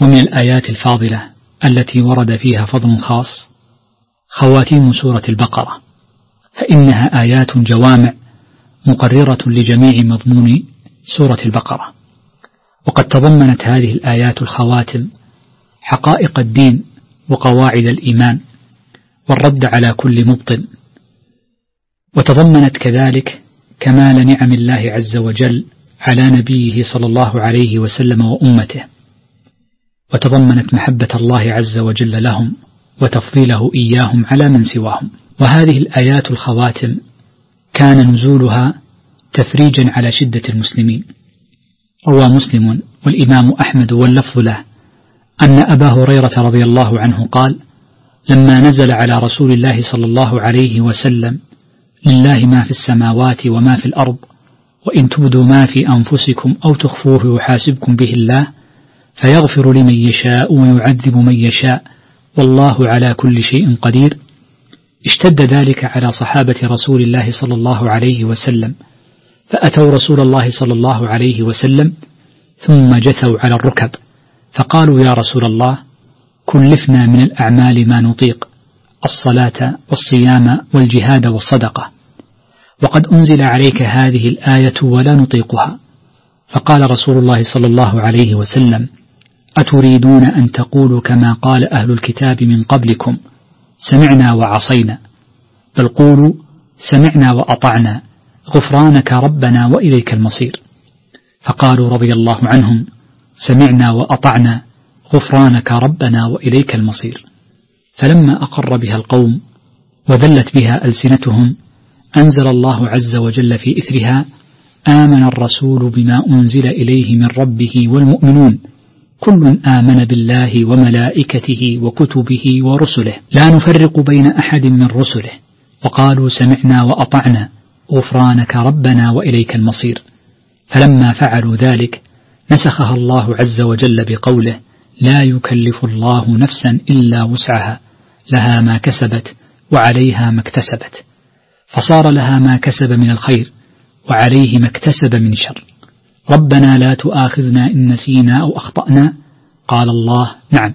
ومن الآيات الفاضلة التي ورد فيها فضل خاص خواتيم سورة البقرة، فإنها آيات جوامع مقررة لجميع مضمون سورة البقرة. وقد تضمنت هذه الآيات الخواتم حقائق الدين وقواعد الإيمان والرد على كل مبطل، وتضمنت كذلك كمال نعم الله عز وجل على نبيه صلى الله عليه وسلم وأمته، وتضمنت محبة الله عز وجل لهم وتفضيله إياهم على من سواهم. وهذه الآيات الخواتم كان نزولها تفريجا على شدة المسلمين. روى مسلم والإمام أحمد واللفظ له أن أبا هريرة رضي الله عنه قال: لما نزل على رسول الله صلى الله عليه وسلم: لله ما في السماوات وما في الأرض، وإن تبدوا ما في أنفسكم أو تخفوه يحاسبكم به الله فيغفر لمن يشاء ويعذب من يشاء والله على كل شيء قدير، اشتد ذلك على صحابة رسول الله صلى الله عليه وسلم، فأتوا رسول الله صلى الله عليه وسلم ثم جثوا على الركب فقالوا: يا رسول الله، كلفنا من الأعمال ما نطيق، الصلاة والصيام والجهاد والصدقة، وقد أنزل عليك هذه الآية ولا نطيقها. فقال رسول الله صلى الله عليه وسلم: أتريدون أن تقولوا كما قال أهل الكتاب من قبلكم سمعنا وعصينا؟ بل قولوا سمعنا وأطعنا غفرانك ربنا وإليك المصير. فقالوا رضي الله عنهم: سمعنا وأطعنا غفرانك ربنا وإليك المصير. فلما أقر بها القوم وذلت بها ألسنتهم أنزل الله عز وجل في إثرها: آمن الرسول بما أنزل إليه من ربه والمؤمنون كل آمن بالله وملائكته وكتبه ورسله لا نفرق بين أحد من رسله وقالوا سمعنا وأطعنا غفرانك ربنا وإليك المصير. فلما فعلوا ذلك نسخها الله عز وجل بقوله: لا يكلف الله نفسا إلا وسعها لها ما كسبت وعليها ما اكتسبت، فصار لها ما كسب من الخير وعليه ما اكتسب من شر. ربنا لا تؤاخذنا إن نسينا أو أخطأنا، قال الله: نعم.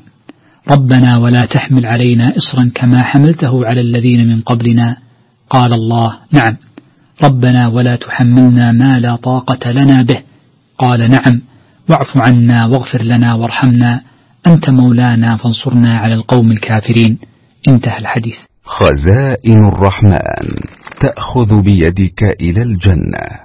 ربنا ولا تحمل علينا إصرا كما حملته على الذين من قبلنا، قال الله: نعم. ربنا ولا تحملنا ما لا طاقة لنا به، قال: نعم. واعف عنا واغفر لنا وارحمنا أنت مولانا فانصرنا على القوم الكافرين. انتهى الحديث. خزائن الرحمن تأخذ بيدك إلى الجنة.